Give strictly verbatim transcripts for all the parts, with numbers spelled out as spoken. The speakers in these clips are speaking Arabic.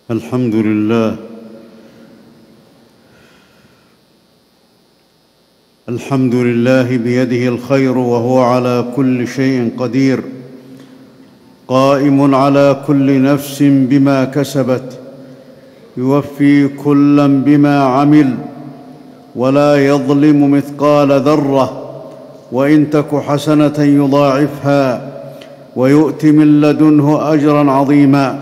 الحمد لله الحمد لله بيده الخير وهو على كل شيء قدير، قائم على كل نفس بما كسبت، يوفي كلا بما عمل، ولا يظلم مثقال ذره، وان تك حسنه يضاعفها ويؤت من لدنه اجرا عظيما.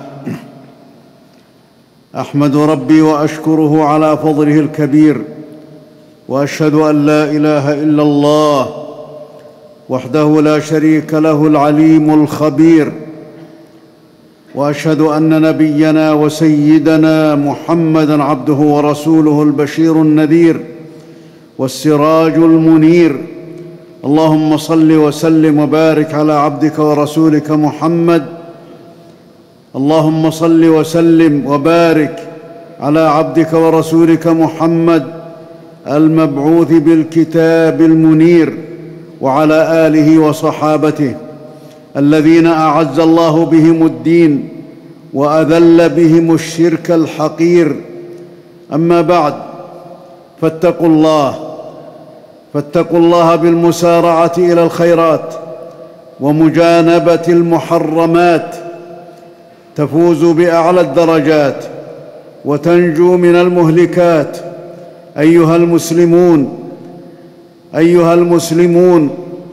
احمد ربي واشكره على فضله الكبير، واشهد ان لا اله الا الله وحده لا شريك له العليم الخبير، واشهد ان نبينا وسيدنا محمدا عبده ورسوله البشير النذير والسراج المنير. اللهم صل وسلم وبارك على عبدك ورسولك محمد. اللهم صل وسلم وبارك على عبدك ورسولك محمد المبعوث بالكتاب المنير، وعلى اله وصحابته الذين اعز الله بهم الدين واذل بهم الشرك الحقير. اما بعد، فاتقوا الله فاتقوا الله بالمسارعه الى الخيرات ومجانبه المحرمات، تفوزوا باعلى الدرجات وتنجو من المهلكات. ايها المسلمون ايها المسلمون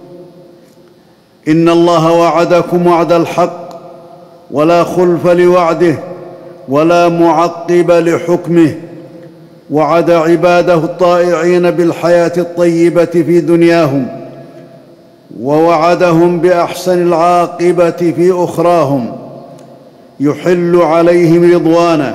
ان الله وعدكم وعد الحق، ولا خلف لوعده ولا معقب لحكمه. وعد عباده الطائعين بالحياه الطيبه في دنياهم، ووعدهم باحسن العاقبه في اخراهم، يحل عليهم رضوانه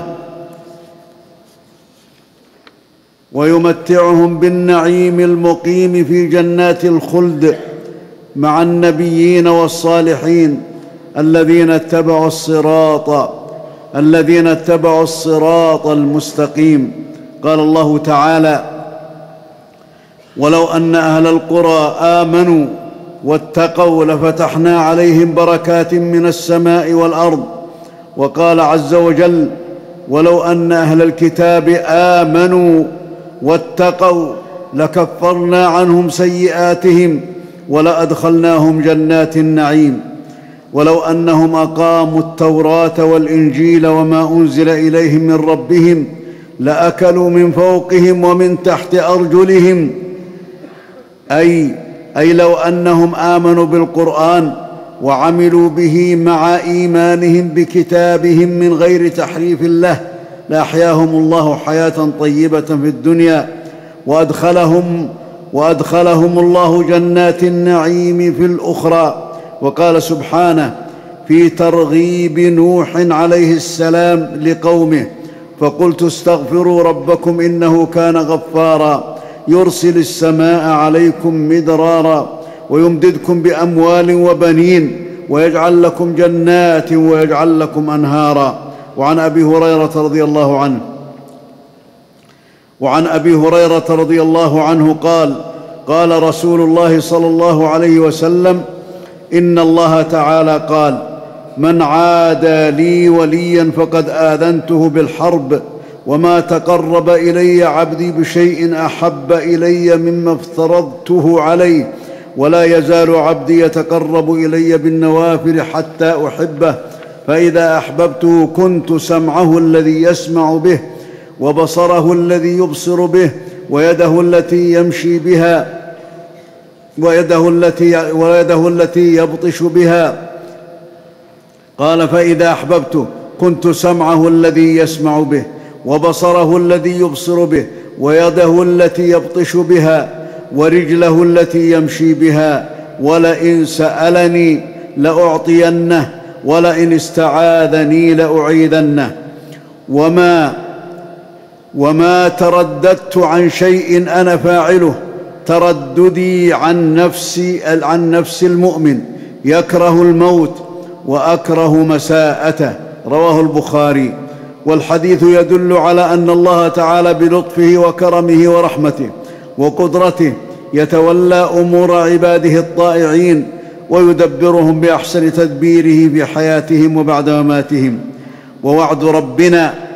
ويمتعهم بالنعيم المقيم في جنات الخلد مع النبيين والصالحين الذين اتبعوا الصراط الذين اتبعوا الصراط المستقيم. قال الله تعالى: ولو ان اهل القرى امنوا واتقوا لفتحنا عليهم بركات من السماء والارض. وقال عز وجل: ولو ان اهل الكتاب امنوا واتقوا لكفرنا عنهم سيئاتهم ولادخلناهم جنات النعيم. ولو انهم اقاموا التوراه والانجيل وما انزل اليهم من ربهم لاكلوا من فوقهم ومن تحت ارجلهم، اي اي لو انهم امنوا بالقران وعملوا به مع ايمانهم بكتابهم من غير تحريف له لاحياهم الله حياه طيبه في الدنيا، وادخلهم وادخلهم الله جنات النعيم في الاخرى. وقال سبحانه في ترغيب نوح عليه السلام لقومه: فقلت استغفروا ربكم انه كان غفارا يرسل السماء عليكم مدرارا ويمددكم باموال وبنين ويجعل لكم جنات ويجعل لكم انهارا. وعن ابي هريره رضي الله عنه وعن ابي هريره رضي الله عنه قال: قال رسول الله صلى الله عليه وسلم: ان الله تعالى قال: من عادى لي وليا فقد آذنته بالحرب، وما تقرب إلي عبدي بشيء أحب إلي مما افترضته عليه، ولا يزال عبدي يتقرب إلي بالنوافل حتى أحبه، فإذا أحببته كنت سمعه الذي يسمع به، وبصره الذي يبصر به، ويده التي يمشي بها، ويده التي, ويده التي يبطش بها. قال: فإذا أحببته كنت سمعه الذي يسمع به، وبصره الذي يبصر به، ويده التي يبطش بها، ورجله التي يمشي بها. ولئن سألني لأعطينه، ولئن استعاذني لأعيذنه. وما وما ترددت عن شيء أنا فاعله ترددي عن نفسي عن نفس المؤمن يكره الموت وأكره مساءته. رواه البخاري. والحديث يدل على أن الله تعالى بلطفه وكرمه ورحمته وقدرته يتولى أمور عباده الطائعين ويدبرهم بأحسن تدبيره في حياتهم وبعد مماتهم. ووعد ربنا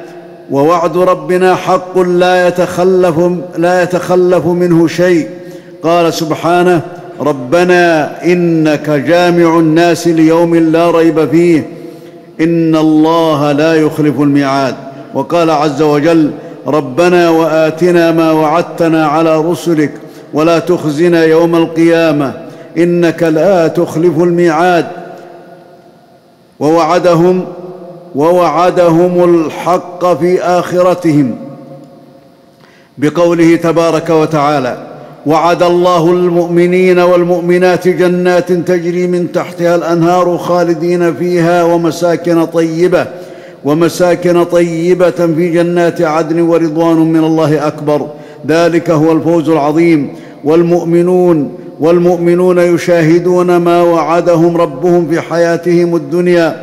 ووعد ربنا حق لا يتخلف, لا يتخلف منه شيء. قال سبحانه: ربنا إنك جامع الناس ليوم لا ريب فيه إن الله لا يخلف الميعاد. وقال عز وجل: ربنا وآتنا ما وعدتنا على رسلك ولا تخزنا يوم القيامة إنك لا تخلف الميعاد. ووعدهم ووعدهم الحق في آخرتهم بقوله تبارك وتعالى: وعد الله المؤمنين والمؤمنات جنات تجري من تحتها الأنهار خالدين فيها ومساكن طيبة ومساكن طيبة في جنات عدن ورضوان من الله أكبر ذلك هو الفوز العظيم. والمؤمنون والمؤمنون يشاهدون ما وعدهم ربهم في حياتهم الدنيا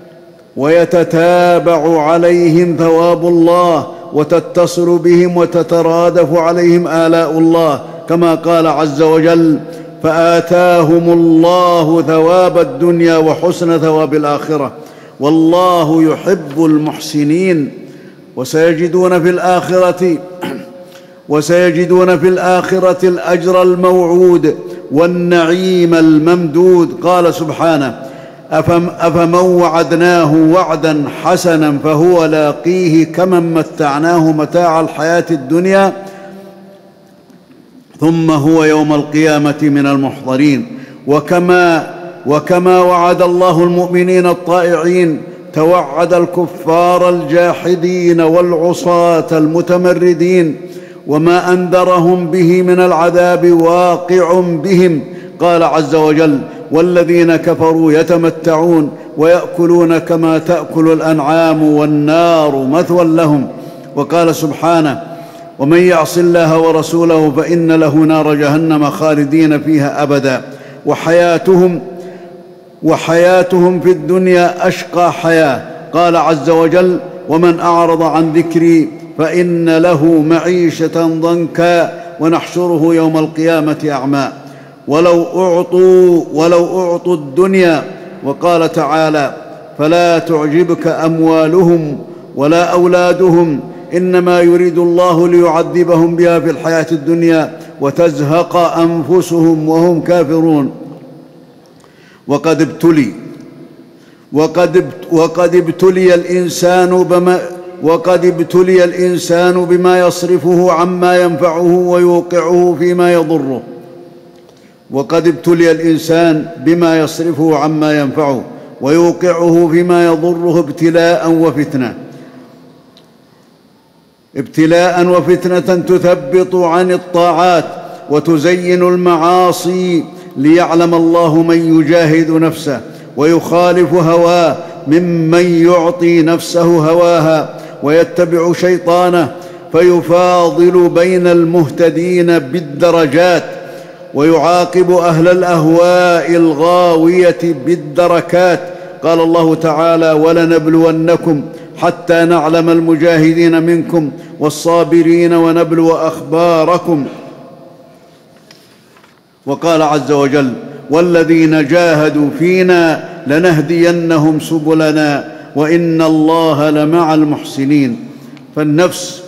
ويتتابع عليهم ثواب الله وتتصل بهم وتترادف عليهم آلاء الله، كما قال عز وجل: فآتاهم الله ثواب الدنيا وحسن ثواب الآخرة والله يحب المحسنين. وسيجدون في الآخرة وسيجدون في الآخرة الأجر الموعود والنعيم الممدود. قال سبحانه: أفمن وعدناه وعدا حسنا فهو لاقيه كمن متعناه متاع الحياة الدنيا ثم هو يوم القيامة من المحضرين. وكما, وكما وعد الله المؤمنين الطائعين توعد الكفار الجاحدين والعصاة المتمردين، وما أنذرهم به من العذاب واقع بهم. قال عز وجل: والذين كفروا يتمتعون ويأكلون كما تأكل الأنعام والنار مثوى لهم. وقال سبحانه: ومن يعص الله ورسوله فإن له نار جهنم خالدين فيها أبدا. وحياتهم وحياتهم في الدنيا أشقى حياة. قال عز وجل: ومن أعرض عن ذكري فإن له معيشة ضنكا ونحشره يوم القيامة أعمى ولو أعطوا, ولو أعطوا الدنيا. وقال تعالى: فلا تعجبك أموالهم ولا أولادهم إنما يريد الله ليعذبهم بها في الحياة الدنيا وتزهق أنفسهم وهم كافرون. وقد ابتلي وقد وقد ابتلي الإنسان بما وقد ابتلي الإنسان بما يصرفه عما ينفعه ويوقعه فيما يضره وقد ابتلي الإنسان بما يصرفه عما ينفعه ويوقعه فيما يضره ابتلاء وفتنة ابتلاء وفتنة تثبط عن الطاعات وتزين المعاصي ليعلم الله من يجاهد نفسه ويخالف هواه ممن يعطي نفسه هواها ويتبع شيطانه فيفاضل بين المهتدين بالدرجات ويعاقب أهل الأهواء الغاوية بالدركات. قال الله تعالى: ولنبلونكم حتى نعلم المجاهدين منكم والصابرين ونبلو أخباركم. وقال عز وجل: والذين جاهدوا فينا لنهدينهم سبلنا وإن الله لمع المحسنين. فالنفس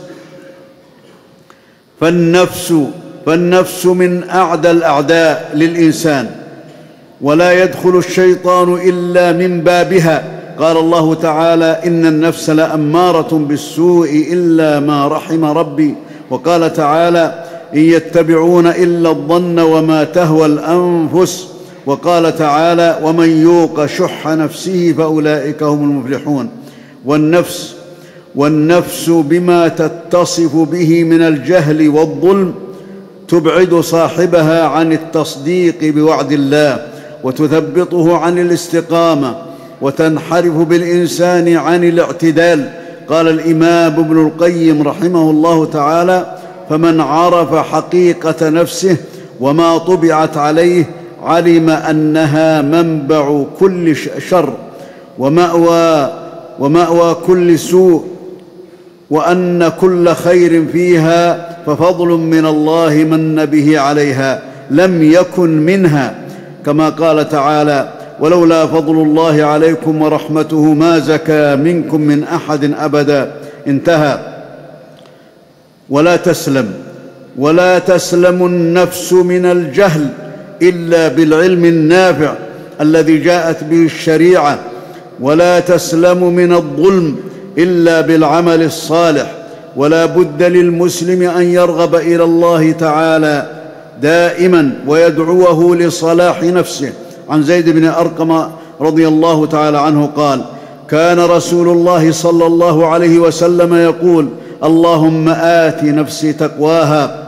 فالنفس فالنفس من أعدى الأعداء للإنسان ولا يدخل الشيطان إلا من بابها. قال الله تعالى: إن النفس لأمارة بالسوء إلا ما رحم ربي. وقال تعالى: إن يتبعون إلا الظن وما تهوى الأنفس. وقال تعالى: ومن يوق شح نفسه فأولئك هم المفلحون. والنفس والنفس بما تتصف به من الجهل والظلم تبعد صاحبها عن التصديق بوعد الله وتثبطه عن الاستقامة وتنحرف بالإنسان عن الاعتدال. قال الإمام ابن القيم رحمه الله تعالى: فمن عرف حقيقة نفسه وما طبعت عليه علم أنها منبع كل شر ومأوى, ومأوى كل سوء وأن كل خير فيها ففضل من الله من به عليها لم يكن منها. كما قال تعالى: ولولا فضل الله عليكم ورحمته ما زكى منكم من أحد أبدا انتهى. ولا تسلم ولا تسلم النفس من الجهل إلا بالعلم النافع الذي جاءت به الشريعة، ولا تسلم من الظلم إلا بالعمل الصالح. ولا بد للمسلم أن يرغب إلى الله تعالى دائما ويدعوه لصلاح نفسه. عن زيد بن أرقم رضي الله تعالى عنه قال: كان رسول الله صلى الله عليه وسلم يقول: اللهم آت نفسي تقواها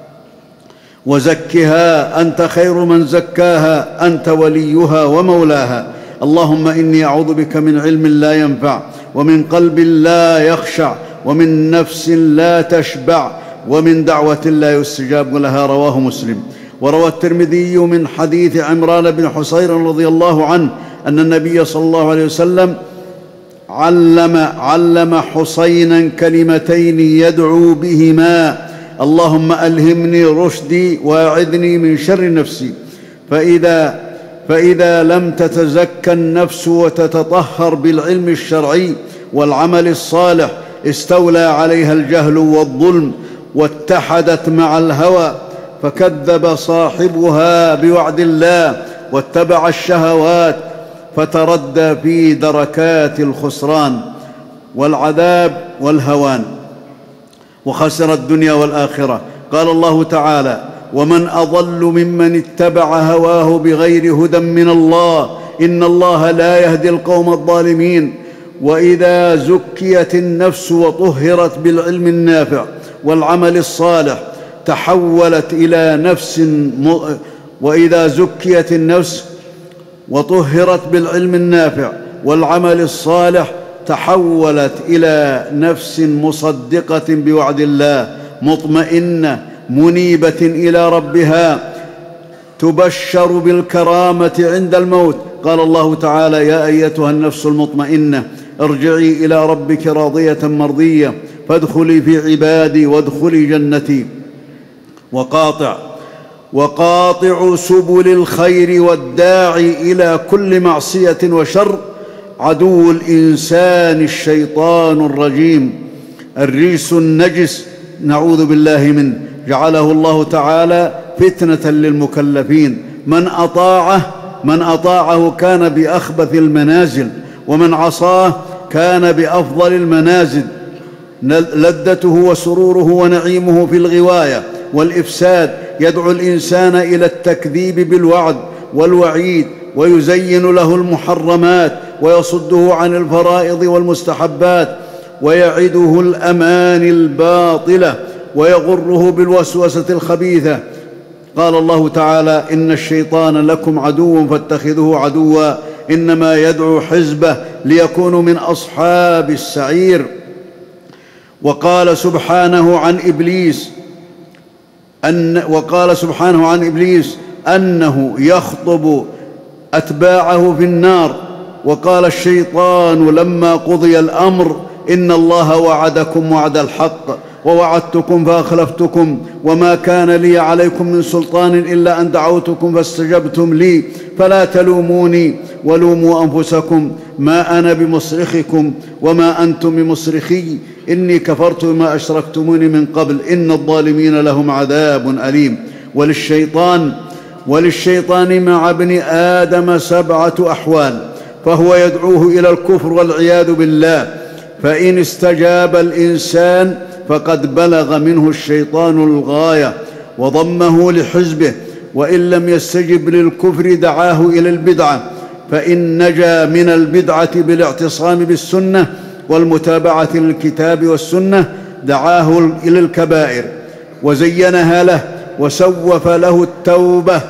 وزكها أنت خير من زكاها أنت وليها ومولاها. اللهم إني أعوذ بك من علم لا ينفع، ومن قلب لا يخشع، ومن نفس لا تشبع، ومن دعوة لا يستجاب لها. رواه مسلم. وروى الترمذي من حديث عمران بن حصير رضي الله عنه أن النبي صلى الله عليه وسلم علم علم حصينا كلمتين يدعو بهما: اللهم ألهمني رشدي وأعذني من شر نفسي. فإذا فإذا لم تتزكى النفس وتتطهر بالعلم الشرعي والعمل الصالح استولى عليها الجهل والظلم واتحدت مع الهوى، فكذب صاحبها بوعد الله واتبع الشهوات فتردى في دركات الخسران والعذاب والهوان، وخسر الدنيا والآخرة. قال الله تعالى: ومن أضل ممن اتبع هواه بغير هدى من الله إن الله لا يهدي القوم الظالمين. وإذا زكيت النفس وطهرت بالعلم النافع والعمل الصالح تحولت إلى نفس م... وإذا زكيت النفس وطهرت بالعلم النافع والعمل الصالح تحولت إلى نفس مصدقة بوعد الله، مطمئنة منيبة إلى ربها، تبشر بالكرامة عند الموت. قال الله تعالى: يا أيتها النفس المطمئنة ارجعي إلى ربك راضية مرضية فادخلي في عبادي وادخلي جنتي. وقاطع وقاطع سبل الخير والداعي إلى كل معصية وشر عدو الإنسان الشيطان الرجيم الرجس النجس، نعوذ بالله منه. جعله الله تعالى فتنة للمكلفين، من أطاعه من أطاعه كان بأخبث المنازل، ومن عصاه كان بأفضل المنازل. لذته وسروره ونعيمه في الغواية والإفساد، يدعو الإنسان إلى التكذيب بالوعد والوعيد، ويزين له المحرمات ويصده عن الفرائض والمستحبات، ويعده الأماني الباطلة ويغره بالوسوسة الخبيثة. قال الله تعالى: إن الشيطان لكم عدو فاتخذوه عدوا إنما يدعو حزبه ليكونوا من أصحاب السعير. وقال سبحانه عن إبليس أن وقال سبحانه عن إبليس أنه يخطب أتباعه في النار. وقال الشيطان لما قضي الأمر: إن الله وعدكم وعد الحق ووعدتكم فأخلفتكم وما كان لي عليكم من سلطان إلا أن دعوتكم فاستجبتم لي فلا تلوموني ولوموا أنفسكم ما أنا بمصرخكم وما أنتم بمصرخي إني كفرت بما أشركتموني من قبل إن الظالمين لهم عذاب أليم. وللشيطان وللشيطان مع ابن آدم سبعة أحوال، فهو يدعوه إلى الكفر والعياذ بالله، فإن استجاب الإنسان فقد بلغ منه الشيطان الغاية وضمه لحزبه، وإن لم يستجب للكفر دعاه إلى البدعة، فإن نجا من البدعة بالاعتصام بالسنة والمتابعة للكتاب والسنة دعاه إلى الكبائر وزينها له وسوف له التوبة،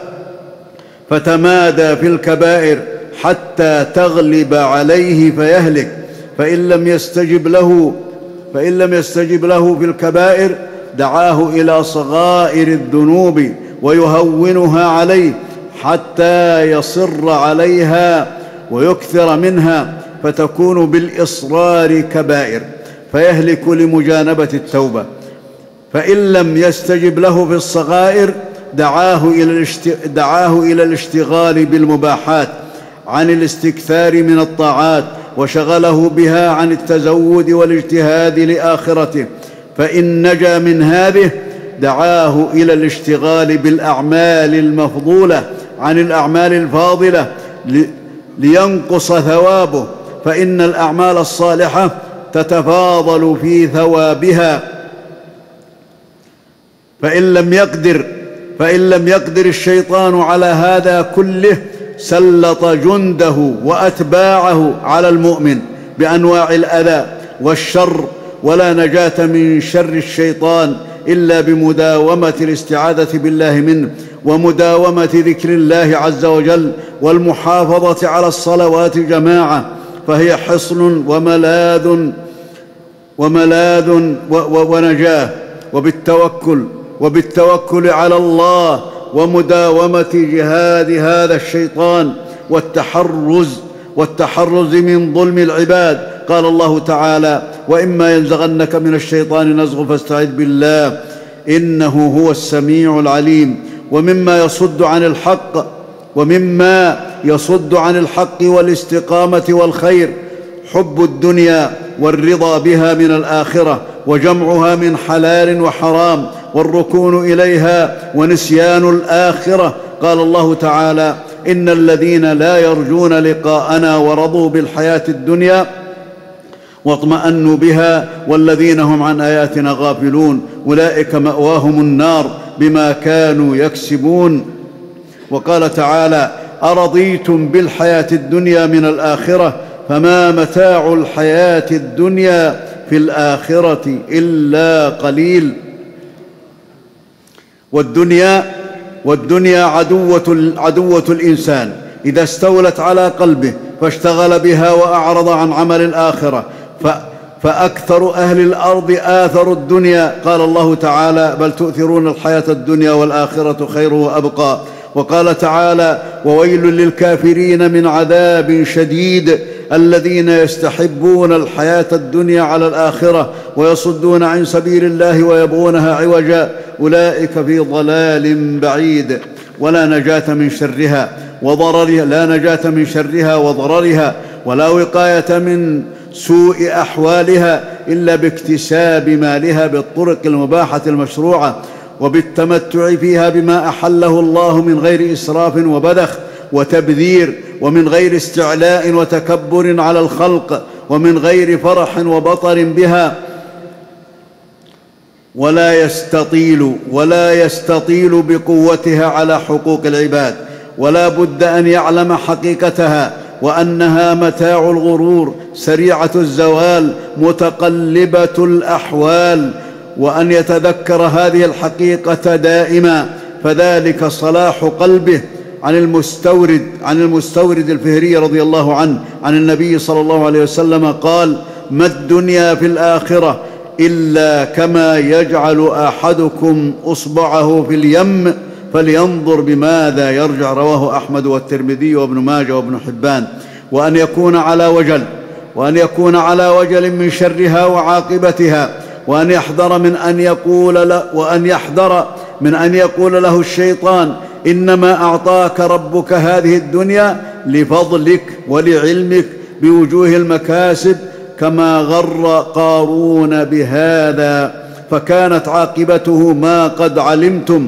فتمادى في الكبائر حتى تغلب عليه فيهلك. فإن لم يستجب له فإن لم يستجب له في الكبائر دعاه إلى صغائر الذنوب ويهونها عليه حتى يصر عليها ويكثر منها، فتكون بالإصرار كبائر فيهلك لمجانبة التوبة. فإن لم يستجب له في الصغائر دعاه إلى دعاه إلى الاشتغال بالمباحات عن الاستكثار من الطاعات وشغله بها عن التزود والاجتهاد لآخرته، فإن نجا من هذه دعاه إلى الاشتغال بالأعمال المفضولة عن الأعمال الفاضلة لينقص ثوابه، فإن الأعمال الصالحة تتفاضل في ثوابها. فإن لم يقدر فإن لم يقدر الشيطان على هذا كله سلط جنده وأتباعه على المؤمن بأنواع الأذى والشر، ولا نجاة من شر الشيطان إلا بمداومة الاستعاذة بالله منه، ومداومة ذكر الله عز وجل، والمحافظة على الصلوات جماعة، فهي حصن وملاذ وملاذ ونجاة. وبالتوكل وبالتوكل على الله ومداومة جهاد هذا الشيطان والتحرز والتحرز من ظلم العباد. قال الله تعالى: وإما ينزغنك من الشيطان نزغ فاستعذ بالله إنه هو السميع العليم. ومما يصد عن الحق ومما يصد عن الحق والاستقامة والخير حب الدنيا والرضا بها من الآخرة، وجمعها من حلال وحرام، والركون إليها ونسيان الآخرة. قال الله تعالى: إن الذين لا يرجون لقاءنا ورضوا بالحياة الدنيا واطمأنوا بها والذين هم عن آياتنا غافلون أولئك مأواهم النار بما كانوا يكسبون. وقال تعالى: أرضيتم بالحياة الدنيا من الآخرة فما متاع الحياة الدنيا في الآخرة إلا قليل. والدنيا والدنيا عدوة, عدوة الإنسان إذا استولت على قلبه فاشتغل بها وأعرض عن عمل الآخرة، فأكثر أهل الأرض آثروا الدنيا. قال الله تعالى: بل تؤثرون الحياة الدنيا والآخرة خير وأبقى. وقال تعالى: وويل للكافرين من عذاب شديد الذين يستحبون الحياة الدنيا على الآخرة ويصدون عن سبيل الله ويبغونها عوجا أولئك في ضلال بعيد. ولا نجاة من شرها وضررها لا نجاة من شرها وضررها ولا وقاية من سوء أحوالها إلا باكتساب مالها بالطرق المباحة المشروعة، وبالتمتع فيها بما أحله الله من غير إسراف وبذخ وتبذير، ومن غير استعلاء وتكبر على الخلق، ومن غير فرح وبطر بها. ولا يستطيل ولا يستطيل بقوتها على حقوق العباد، ولا بد أن يعلم حقيقتها، وأنها متاع الغرور سريعة الزوال متقلبة الأحوال، وأن يتذكر هذه الحقيقة دائما، فذلك صلاح قلبه. عن المستورد عن المستورد الفهري رضي الله عنه عن النبي صلى الله عليه وسلم قال: ما الدنيا في الآخرة إلا كما يجعل أحدكم أصبعه في اليم فلينظر بماذا يرجع. رواه أحمد والترمذي وابن ماجه وابن حبان. وأن يكون على وجل وأن يكون على وجل من شرها وعاقبتها، وأن يحذر من أن يقول له وأن يحذر من أن يقول له الشيطان: إنما أعطاك ربك هذه الدنيا لفضلك ولعلمك بوجوه المكاسب، كما غر قارون بهذا فكانت عاقبته ما قد علمتم.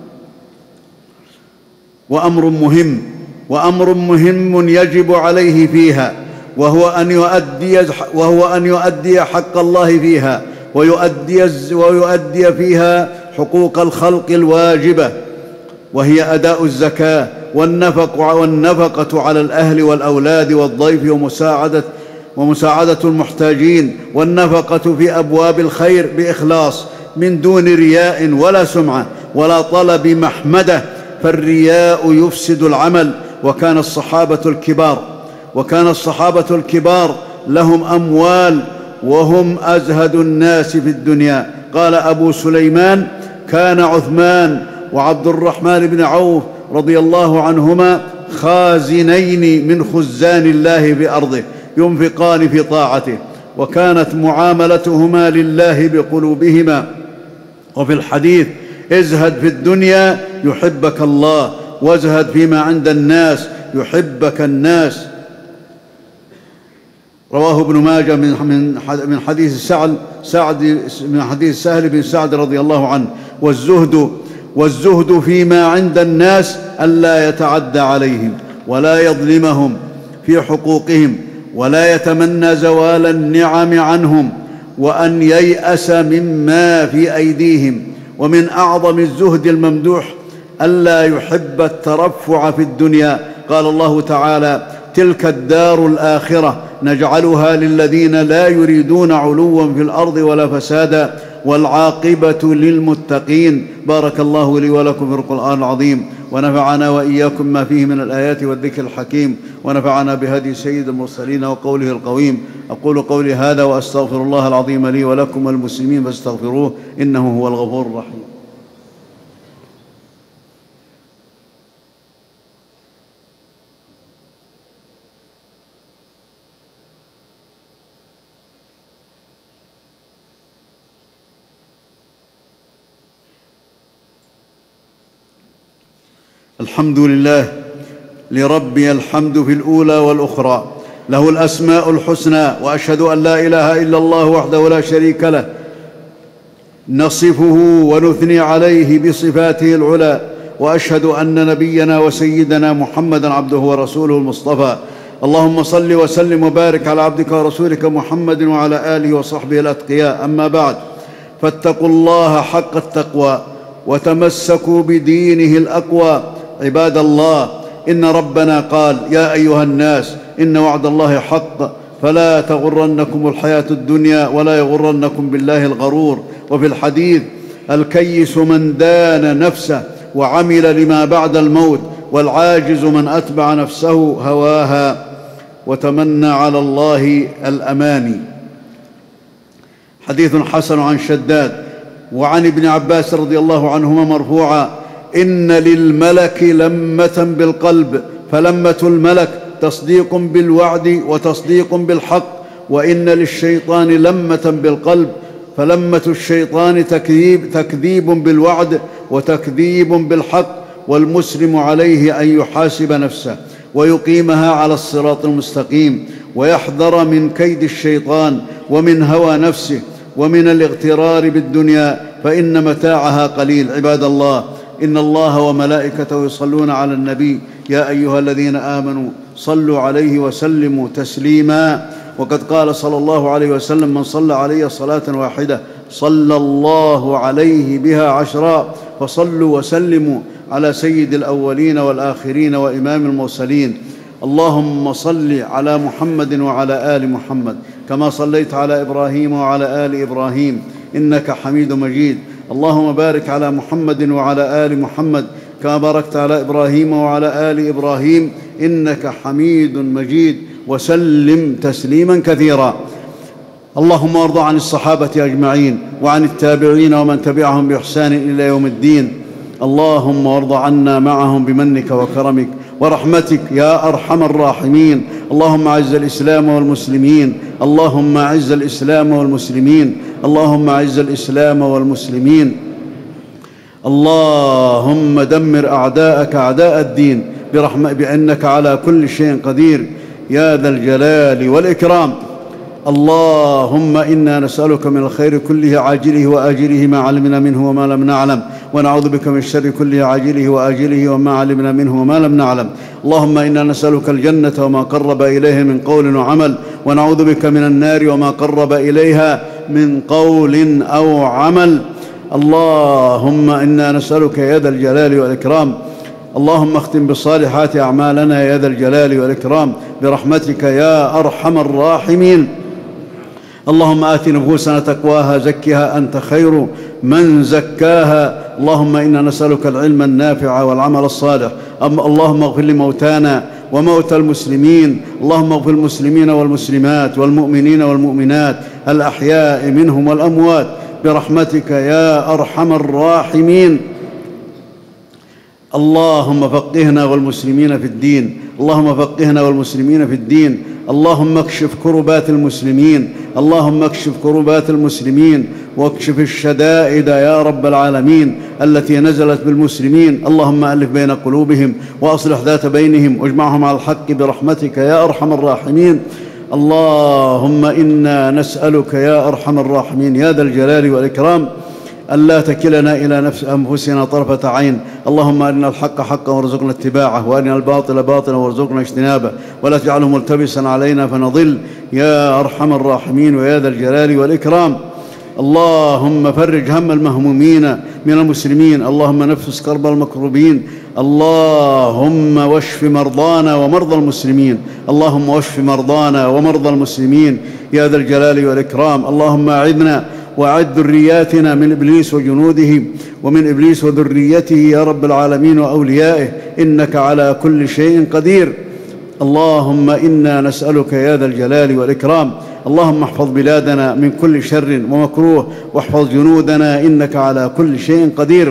وأمر مهم وأمر مهم يجب عليه فيها، وهو أن يؤدي وهو أن يؤدي حق الله فيها، ويؤدي ويؤدي فيها حقوق الخلق الواجبة، وهي أداء الزكاة والنفق والنفقة على الأهل والأولاد والضيف ومساعدة ومساعدة المحتاجين، والنفقة في أبواب الخير بإخلاص من دون رياء ولا سمعة ولا طلب محمدة، فالرياء يفسد العمل. وكان الصحابة الكبار وكان الصحابة الكبار لهم أموال وهم أزهد الناس في الدنيا. قال أبو سليمان: كان عثمان وعبد الرحمن بن عوف رضي الله عنهما خازنين من خزان الله بأرضه ينفقان في طاعته، وكانت معاملتهما لله بقلوبهما. وفي الحديث: ازهد في الدنيا يحبك الله، وازهد فيما عند الناس يحبك الناس. رواه ابن ماجه من من حديث سعد سعد من حديث سهل بن سعد رضي الله عنه. والزهد والزهد فيما عند الناس ألا يتعدى عليهم ولا يظلمهم في حقوقهم ولا يتمنى زوال النعم عنهم، وأن ييأس مما في أيديهم. ومن أعظم الزهد الممدوح ألا يحب الترفع في الدنيا. قال الله تعالى: تلك الدار الآخرة نجعلها للذين لا يريدون علوا في الأرض ولا فسادا والعاقبة للمتقين. بارك الله لي ولكم في القرآن العظيم، ونفعنا وإياكم ما فيه من الآيات والذكر الحكيم، ونفعنا بهدي سيد المرسلين وقوله القويم. أقول قولي هذا وأستغفر الله العظيم لي ولكم والمسلمين فاستغفروه إنه هو الغفور الرحيم. الحمد لله لربي الحمد في الأولى والأخرى، له الأسماء الحسنى، وأشهد أن لا إله إلا الله وحده لا شريك له، نصفه ونثني عليه بصفاته العلى. وأشهد أن نبينا وسيدنا محمدًا عبده ورسوله المصطفى. اللهم صل وسلم وبارك على عبدك ورسولك محمد وعلى آله وصحبه الأتقياء. أما بعد، فاتقوا الله حق التقوى وتمسكوا بدينه الأقوى. عباد الله، إن ربنا قال: يا أيها الناس إن وعد الله حق فلا تغرنكم الحياة الدنيا ولا يغرنكم بالله الغرور. وفي الحديث: الكيس من دان نفسه وعمل لما بعد الموت، والعاجز من أتبع نفسه هواها وتمنى على الله الأماني. حديث حسن عن شداد وعن ابن عباس رضي الله عنهما مرفوعا: إن للملك لمة بالقلب، فلمة الملك تصديق بالوعد وتصديق بالحق، وإن للشيطان لمة بالقلب، فلمة الشيطان تكذيب, تكذيب بالوعد وتكذيب بالحق. والمسلم عليه أن يحاسب نفسه ويقيمها على الصراط المستقيم، ويحذر من كيد الشيطان ومن هوى نفسه ومن الاغترار بالدنيا، فإن متاعها قليل. عباد الله، إن الله وملائكته يصلون على النبي، يا أيها الذين آمنوا صلوا عليه وسلموا تسليما. وقد قال صلى الله عليه وسلم: من صلى علي صلاة واحدة صلى الله عليه بها عشرا. فصلوا وسلموا على سيد الأولين والآخرين وإمام المرسلين. اللهم صل على محمد وعلى آل محمد كما صليت على إبراهيم وعلى آل إبراهيم إنك حميد مجيد. اللهم بارك على محمد وعلى آل محمد كما باركت على إبراهيم وعلى آل إبراهيم إنك حميد مجيد، وسلم تسليما كثيرا. اللهم ارض عن الصحابة أجمعين وعن التابعين ومن تبعهم بإحسان إلى يوم الدين. اللهم وارض عنا معهم بمنك وكرمك ورحمتك يا أرحم الراحمين. اللهم أعز الإسلام والمسلمين، اللهم أعز الإسلام والمسلمين، اللهم أعز الإسلام والمسلمين. اللهم دمر أعداءك أعداء الدين برحمة بأنك على كل شيء قدير يا ذا الجلال والإكرام. اللهم إنا نسألك من الخير كله عاجله وآجله ما علمنا منه وما لم نعلم، ونعوذ بك من الشر كله عاجله وآجله وما علمنا منه وما لم نعلم. اللهم إنا نسألك الجنة وما قرب إليها من قول وعمل، ونعوذ بك من النار وما قرب إليها من قول أو عمل. اللهم إنا نسألك يا ذا الجلال والإكرام، اللهم اختم بالصالحات أعمالنا يا ذا الجلال والإكرام برحمتك يا أرحم الراحمين. اللهم آت نفوسنا تقواها، زكها أنت خير من زكاها. اللهم إنا نسألك العلم النافع والعمل الصالح. اللهم اغفر لموتانا وموتى المسلمين، اللهم اغفر المسلمين والمسلمات والمؤمنين والمؤمنات الأحياء منهم والأموات برحمتك يا أرحم الراحمين. اللهم فقهنا والمسلمين في الدين، اللهم فقهنا والمسلمين في الدين. اللهم اكشف كربات المسلمين، اللهم اكشف كربات المسلمين واكشف الشدائد يا رب العالمين التي نزلت بالمسلمين. اللهم ألف بين قلوبهم وأصلح ذات بينهم واجمعهم على الحق برحمتك يا أرحم الراحمين. اللهم إنا نسألك يا أرحم الراحمين يا ذا الجلال والإكرام ألا تكلنا إلى نفس أنفسنا طرفة عين. اللهم أرنا الحق حقا وارزقنا اتباعه، وأرنا الباطل باطلا وارزقنا اجتنابه، ولا تجعله ملتبسا علينا فنضل يا أرحم الراحمين ويا ذا الجلال والإكرام. اللهم فرج هم المهمومين من المسلمين، اللهم نفس كرب المكروبين، اللهم واشف مرضانا ومرضى المسلمين، اللهم واشف مرضانا ومرضى المسلمين يا ذا الجلال والإكرام. اللهم أعذنا وأعذ ذرياتنا من إبليس وجنوده ومن إبليس وذريته يا رب العالمين وأوليائه، إنك على كل شيء قدير. اللهم إنا نسألك يا ذا الجلال والإكرام، اللهم احفظ بلادنا من كل شر ومكروه، واحفظ جنودنا إنك على كل شيء قدير.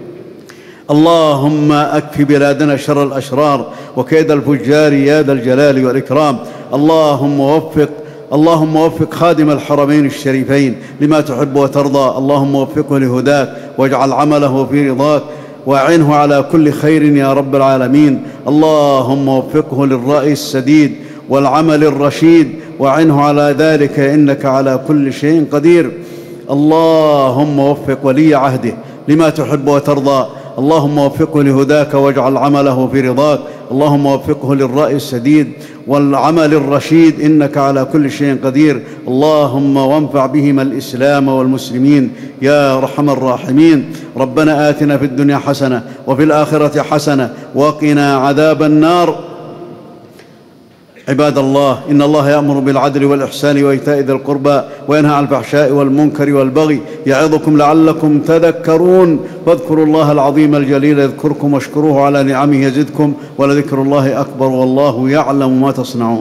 اللهم أكف بلادنا شر الأشرار وكيد الفجار يا ذا الجلال والإكرام. اللهم وفق اللهم وفق خادم الحرمين الشريفين لما تحب وترضى، اللهم وفقه لهداك واجعل عمله في رضاك، وأعنه على كل خير يا رب العالمين. اللهم وفقه للرأي السديد والعمل الرشيد، وأعنه على ذلك إنك على كل شيء قدير. اللهم وفق ولي عهده لما تحب وترضى، اللهم وفقه لهداك واجعل عمله في رضاك. اللهم وفقه للرأي السديد والعمل الرشيد إنك على كل شيء قدير. اللهم وانفع بهما الإسلام والمسلمين يا أرحم الراحمين. ربنا آتنا في الدنيا حسنة وفي الآخرة حسنة وقنا عذاب النار. عباد الله، إن الله يأمر بالعدل والإحسان وإيتاء ذي القربى وينهى عن الفحشاء والمنكر والبغي يعظكم لعلكم تذكرون. فاذكروا الله العظيم الجليل يذكركم واشكروه على نعمه يزدكم ولذكر الله أكبر والله يعلم ما تصنعون.